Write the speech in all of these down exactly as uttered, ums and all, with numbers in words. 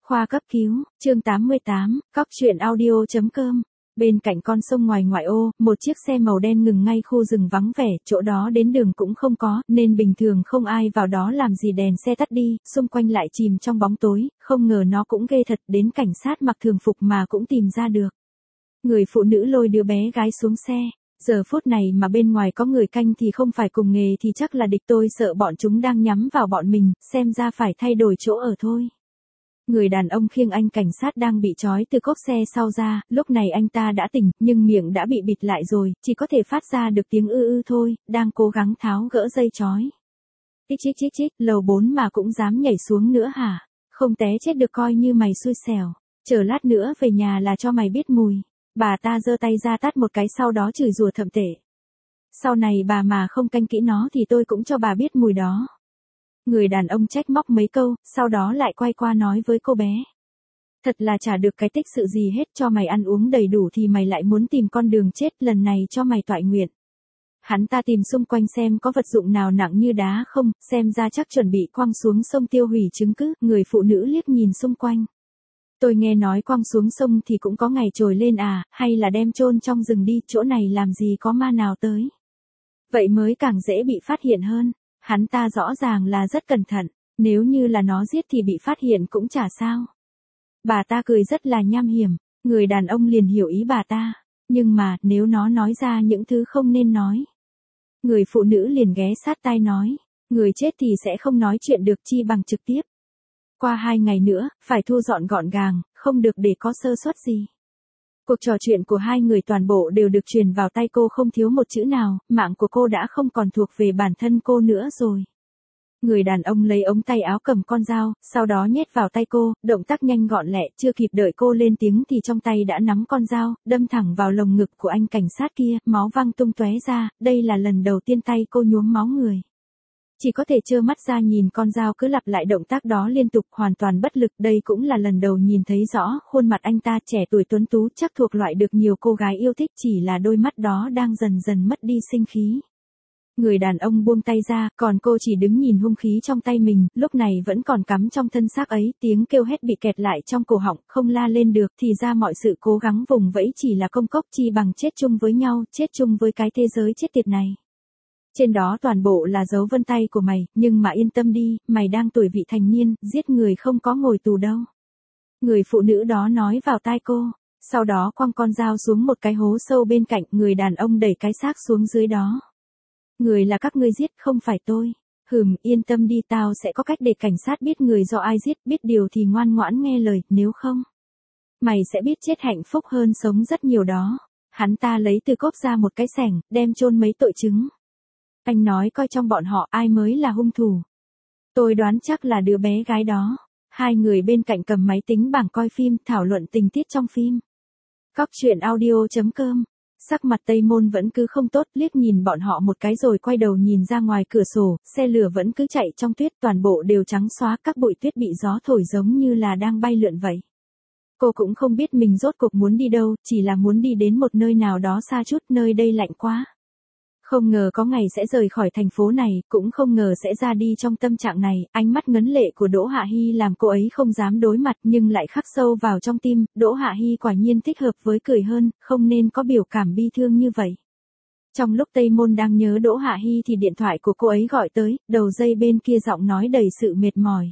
Khoa cấp cứu, chương tám mươi tám, cóc truyện audio.com. Bên cạnh con sông ngoài ngoại ô, một chiếc xe màu đen ngừng ngay khu rừng vắng vẻ, chỗ đó đến đường cũng không có, nên bình thường không ai vào đó làm gì, đèn xe tắt đi, xung quanh lại chìm trong bóng tối, không ngờ nó cũng ghê thật, đến cảnh sát mặc thường phục mà cũng tìm ra được. Người phụ nữ lôi đứa bé gái xuống xe. Giờ phút này mà bên ngoài có người canh thì không phải cùng nghề thì chắc là địch, tôi sợ bọn chúng đang nhắm vào bọn mình, xem ra phải thay đổi chỗ ở thôi. Người đàn ông khiêng anh cảnh sát đang bị trói từ cốp xe sau ra, lúc này anh ta đã tỉnh, nhưng miệng đã bị bịt lại rồi, chỉ có thể phát ra được tiếng ư ư thôi, đang cố gắng tháo gỡ dây trói. Chích chích chích chích, lầu bốn mà cũng dám nhảy xuống nữa hả? Không té chết được coi như mày xui xẻo, chờ lát nữa về nhà là cho mày biết mùi. Bà ta giơ tay ra tát một cái, sau đó chửi rủa thậm tệ. Sau này bà mà không canh kỹ nó thì tôi cũng cho bà biết mùi đó. Người đàn ông trách móc mấy câu, sau đó lại quay qua nói với cô bé. Thật là chả được cái tích sự gì hết, cho mày ăn uống đầy đủ thì mày lại muốn tìm con đường chết, lần này cho mày toại nguyện. Hắn ta tìm xung quanh xem có vật dụng nào nặng như đá không, xem ra chắc chuẩn bị quăng xuống sông tiêu hủy chứng cứ. Người phụ nữ liếc nhìn xung quanh. Tôi nghe nói quăng xuống sông thì cũng có ngày trồi lên à, hay là đem chôn trong rừng đi, chỗ này làm gì có ma nào tới. Vậy mới càng dễ bị phát hiện hơn. Hắn ta rõ ràng là rất cẩn thận, nếu như là nó giết thì bị phát hiện cũng chả sao. Bà ta cười rất là nham hiểm, người đàn ông liền hiểu ý bà ta, nhưng mà nếu nó nói ra những thứ không nên nói. Người phụ nữ liền ghé sát tai nói, người chết thì sẽ không nói chuyện được, chi bằng trực tiếp. Qua hai ngày nữa, phải thu dọn gọn gàng, không được để có sơ suất gì. Cuộc trò chuyện của hai người toàn bộ đều được truyền vào tay cô, không thiếu một chữ nào, mạng của cô đã không còn thuộc về bản thân cô nữa rồi. Người đàn ông lấy ống tay áo cầm con dao, sau đó nhét vào tay cô, động tác nhanh gọn lẹ, chưa kịp đợi cô lên tiếng thì trong tay đã nắm con dao, đâm thẳng vào lồng ngực của anh cảnh sát kia, máu văng tung tóe ra, đây là lần đầu tiên tay cô nhuốm máu người. Chỉ có thể trơ mắt ra nhìn con dao cứ lặp lại động tác đó liên tục, hoàn toàn bất lực, đây cũng là lần đầu nhìn thấy rõ khuôn mặt anh ta, trẻ tuổi tuấn tú, chắc thuộc loại được nhiều cô gái yêu thích, chỉ là đôi mắt đó đang dần dần mất đi sinh khí. Người đàn ông buông tay ra, còn cô chỉ đứng nhìn hung khí trong tay mình, lúc này vẫn còn cắm trong thân xác ấy, tiếng kêu hét bị kẹt lại trong cổ họng, không la lên được, thì ra mọi sự cố gắng vùng vẫy chỉ là công cốc, chi bằng chết chung với nhau, chết chung với cái thế giới chết tiệt này. Trên đó toàn bộ là dấu vân tay của mày, nhưng mà yên tâm đi, mày đang tuổi vị thành niên, giết người không có ngồi tù đâu. Người phụ nữ đó nói vào tai cô, sau đó quăng con dao xuống một cái hố sâu bên cạnh, người đàn ông đẩy cái xác xuống dưới đó. Người là các ngươi giết, không phải tôi. Hừm, yên tâm đi, tao sẽ có cách để cảnh sát biết người do ai giết, biết điều thì ngoan ngoãn nghe lời, nếu không, mày sẽ biết chết hạnh phúc hơn sống rất nhiều đó. Hắn ta lấy từ cốp ra một cái xẻng, đem chôn mấy tội chứng. Anh nói coi trong bọn họ ai mới là hung thủ. Tôi đoán chắc là đứa bé gái đó. Hai người bên cạnh cầm máy tính bảng coi phim, thảo luận tình tiết trong phim. Cóc truyện audio.com. Sắc mặt Tây Môn vẫn cứ không tốt, liếc nhìn bọn họ một cái rồi quay đầu nhìn ra ngoài cửa sổ, xe lửa vẫn cứ chạy trong tuyết, toàn bộ đều trắng xóa, các bụi tuyết bị gió thổi giống như là đang bay lượn vậy. Cô cũng không biết mình rốt cuộc muốn đi đâu, chỉ là muốn đi đến một nơi nào đó xa chút, nơi đây lạnh quá. Không ngờ có ngày sẽ rời khỏi thành phố này, cũng không ngờ sẽ ra đi trong tâm trạng này, ánh mắt ngấn lệ của Đỗ Hạ Hy làm cô ấy không dám đối mặt nhưng lại khắc sâu vào trong tim, Đỗ Hạ Hy quả nhiên thích hợp với cười hơn, không nên có biểu cảm bi thương như vậy. Trong lúc Tây Môn đang nhớ Đỗ Hạ Hy thì điện thoại của cô ấy gọi tới, đầu dây bên kia giọng nói đầy sự mệt mỏi.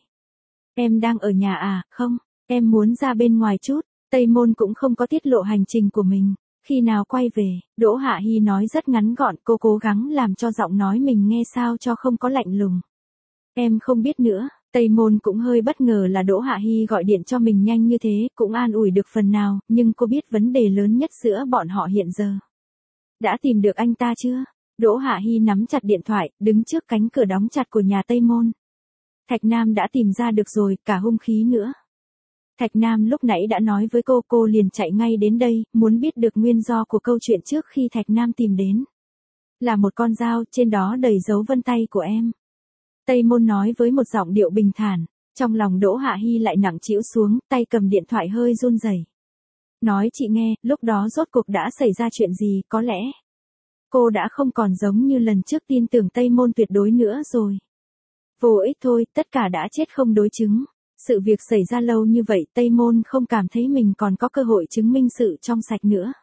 Em đang ở nhà à, không, em muốn ra bên ngoài chút, Tây Môn cũng không có tiết lộ hành trình của mình. Khi nào quay về, Đỗ Hạ Hy nói rất ngắn gọn, cô cố gắng làm cho giọng nói mình nghe sao cho không có lạnh lùng. Em không biết nữa, Tây Môn cũng hơi bất ngờ là Đỗ Hạ Hy gọi điện cho mình nhanh như thế, cũng an ủi được phần nào, nhưng cô biết vấn đề lớn nhất giữa bọn họ hiện giờ. Đã tìm được anh ta chưa? Đỗ Hạ Hy nắm chặt điện thoại, đứng trước cánh cửa đóng chặt của nhà Tây Môn. Thạch Nam đã tìm ra được rồi, cả hung khí nữa. Thạch Nam lúc nãy đã nói với cô, cô liền chạy ngay đến đây, muốn biết được nguyên do của câu chuyện trước khi Thạch Nam tìm đến. Là một con dao, trên đó đầy dấu vân tay của em. Tây Môn nói với một giọng điệu bình thản, trong lòng Đỗ Hạ Hy lại nặng trĩu xuống, tay cầm điện thoại hơi run rẩy. Nói chị nghe, lúc đó rốt cuộc đã xảy ra chuyện gì, có lẽ cô đã không còn giống như lần trước tin tưởng Tây Môn tuyệt đối nữa rồi. Vô ích thôi, tất cả đã chết không đối chứng. Sự việc xảy ra lâu như vậy Tây Môn không cảm thấy mình còn có cơ hội chứng minh sự trong sạch nữa.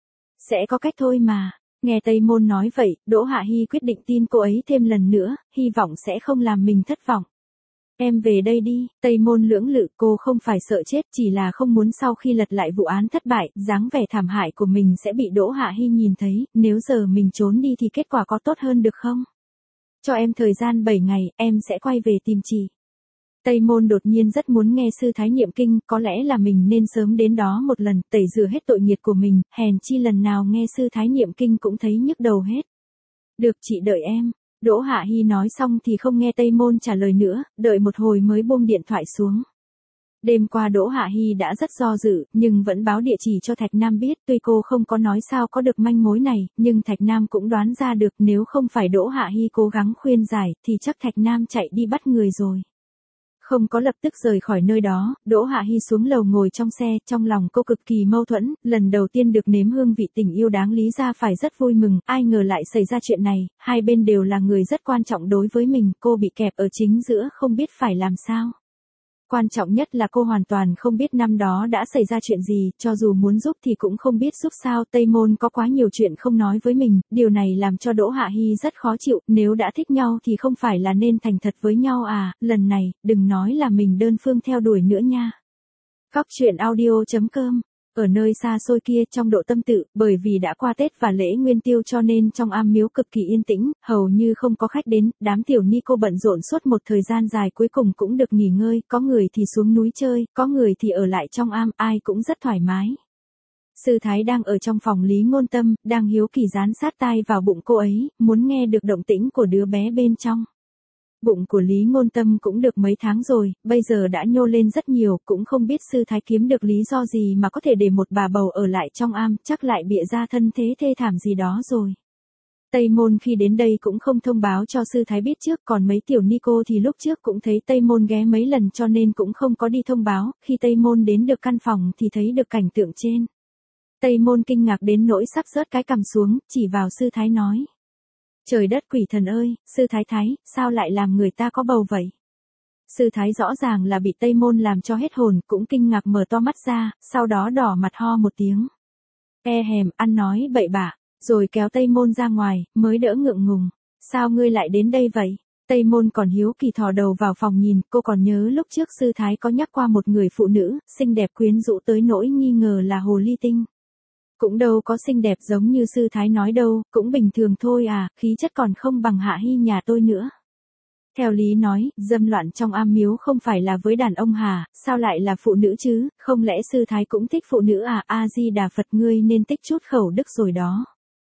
Sẽ có cách thôi mà. Nghe Tây Môn nói vậy, Đỗ Hạ Hi quyết định tin cô ấy thêm lần nữa, hy vọng sẽ không làm mình thất vọng. Em về đây đi, Tây Môn lưỡng lự, cô không phải sợ chết, chỉ là không muốn sau khi lật lại vụ án thất bại, dáng vẻ thảm hại của mình sẽ bị Đỗ Hạ Hi nhìn thấy, nếu giờ mình trốn đi thì kết quả có tốt hơn được không? Cho em thời gian bảy ngày, em sẽ quay về tìm chị. Tây Môn đột nhiên rất muốn nghe sư thái niệm kinh, có lẽ là mình nên sớm đến đó một lần, tẩy rửa hết tội nghiệt của mình, hèn chi lần nào nghe sư thái niệm kinh cũng thấy nhức đầu hết. Được chị đợi em. Đỗ Hạ Hi nói xong thì không nghe Tây Môn trả lời nữa, đợi một hồi mới buông điện thoại xuống. Đêm qua Đỗ Hạ Hi đã rất do dự, nhưng vẫn báo địa chỉ cho Thạch Nam biết, tuy cô không có nói sao có được manh mối này, nhưng Thạch Nam cũng đoán ra được nếu không phải Đỗ Hạ Hi cố gắng khuyên giải, thì chắc Thạch Nam chạy đi bắt người rồi. Không có lập tức rời khỏi nơi đó, Đỗ Hạ Hi xuống lầu ngồi trong xe, trong lòng cô cực kỳ mâu thuẫn, lần đầu tiên được nếm hương vị tình yêu đáng lý ra phải rất vui mừng, ai ngờ lại xảy ra chuyện này, hai bên đều là người rất quan trọng đối với mình, cô bị kẹp ở chính giữa không biết phải làm sao. Quan trọng nhất là cô hoàn toàn không biết năm đó đã xảy ra chuyện gì, cho dù muốn giúp thì cũng không biết giúp sao. Tây Môn có quá nhiều chuyện không nói với mình, điều này làm cho Đỗ Hạ Hi rất khó chịu, nếu đã thích nhau thì không phải là nên thành thật với nhau à, lần này, đừng nói là mình đơn phương theo đuổi nữa nha. Góc truyện audio chấm com. Ở nơi xa xôi kia trong độ tâm tự, bởi vì đã qua Tết và lễ Nguyên Tiêu cho nên trong am miếu cực kỳ yên tĩnh, hầu như không có khách đến, đám tiểu ni cô bận rộn suốt một thời gian dài cuối cùng cũng được nghỉ ngơi, có người thì xuống núi chơi, có người thì ở lại trong am, ai cũng rất thoải mái. Sư Thái đang ở trong phòng Lý Ngôn Tâm, đang hiếu kỳ dán sát tai vào bụng cô ấy, muốn nghe được động tĩnh của đứa bé bên trong. Bụng của Lý Ngôn Tâm cũng được mấy tháng rồi, bây giờ đã nhô lên rất nhiều, cũng không biết sư thái kiếm được lý do gì mà có thể để một bà bầu ở lại trong am, chắc lại bịa ra thân thế thê thảm gì đó rồi. Tây Môn khi đến đây cũng không thông báo cho sư thái biết trước, còn mấy tiểu ni cô thì lúc trước cũng thấy Tây Môn ghé mấy lần cho nên cũng không có đi thông báo, khi Tây Môn đến được căn phòng thì thấy được cảnh tượng trên. Tây Môn kinh ngạc đến nỗi sắp rớt cái cằm xuống, chỉ vào sư thái nói. Trời đất quỷ thần ơi, sư thái thái, sao lại làm người ta có bầu vậy? Sư thái rõ ràng là bị Tây Môn làm cho hết hồn, cũng kinh ngạc mở to mắt ra, sau đó đỏ mặt ho một tiếng. E hèm, ăn nói bậy bạ, rồi kéo Tây Môn ra ngoài, mới đỡ ngượng ngùng. Sao ngươi lại đến đây vậy? Tây Môn còn hiếu kỳ thò đầu vào phòng nhìn, cô còn nhớ lúc trước sư thái có nhắc qua một người phụ nữ, xinh đẹp quyến rũ tới nỗi nghi ngờ là hồ ly tinh. Cũng đâu có xinh đẹp giống như sư thái nói đâu, cũng bình thường thôi à, khí chất còn không bằng Hạ Hi nhà tôi nữa. Theo lý nói, dâm loạn trong am miếu không phải là với đàn ông hả, sao lại là phụ nữ chứ, không lẽ sư thái cũng thích phụ nữ à, A-di-đà Phật ngươi nên tích chút khẩu đức rồi đó.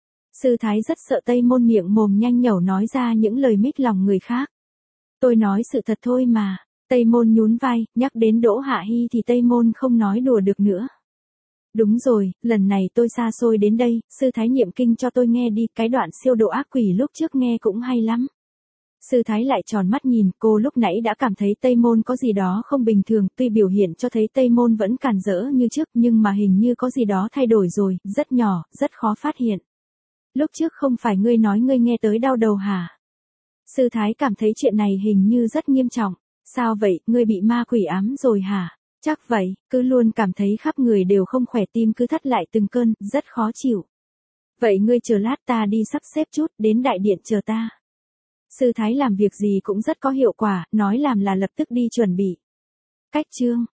Sư thái rất sợ Tây Môn miệng mồm nhanh nhẩu nói ra những lời mít lòng người khác. Tôi nói sự thật thôi mà, Tây Môn nhún vai, nhắc đến Đỗ Hạ Hi thì Tây Môn không nói đùa được nữa. Đúng rồi, lần này tôi xa xôi đến đây, sư thái niệm kinh cho tôi nghe đi, cái đoạn siêu độ ác quỷ lúc trước nghe cũng hay lắm. Sư thái lại tròn mắt nhìn, cô lúc nãy đã cảm thấy Tây Môn có gì đó không bình thường, tuy biểu hiện cho thấy Tây Môn vẫn cản rỡ như trước nhưng mà hình như có gì đó thay đổi rồi, rất nhỏ, rất khó phát hiện. Lúc trước không phải ngươi nói ngươi nghe tới đau đầu hả? Sư thái cảm thấy chuyện này hình như rất nghiêm trọng. Sao vậy, ngươi bị ma quỷ ám rồi hả? Chắc vậy, cứ luôn cảm thấy khắp người đều không khỏe, tim cứ thắt lại từng cơn, rất khó chịu. Vậy ngươi chờ lát ta đi sắp xếp chút, đến đại điện chờ ta. Sư thái làm việc gì cũng rất có hiệu quả, nói làm là lập tức đi chuẩn bị. Cách chương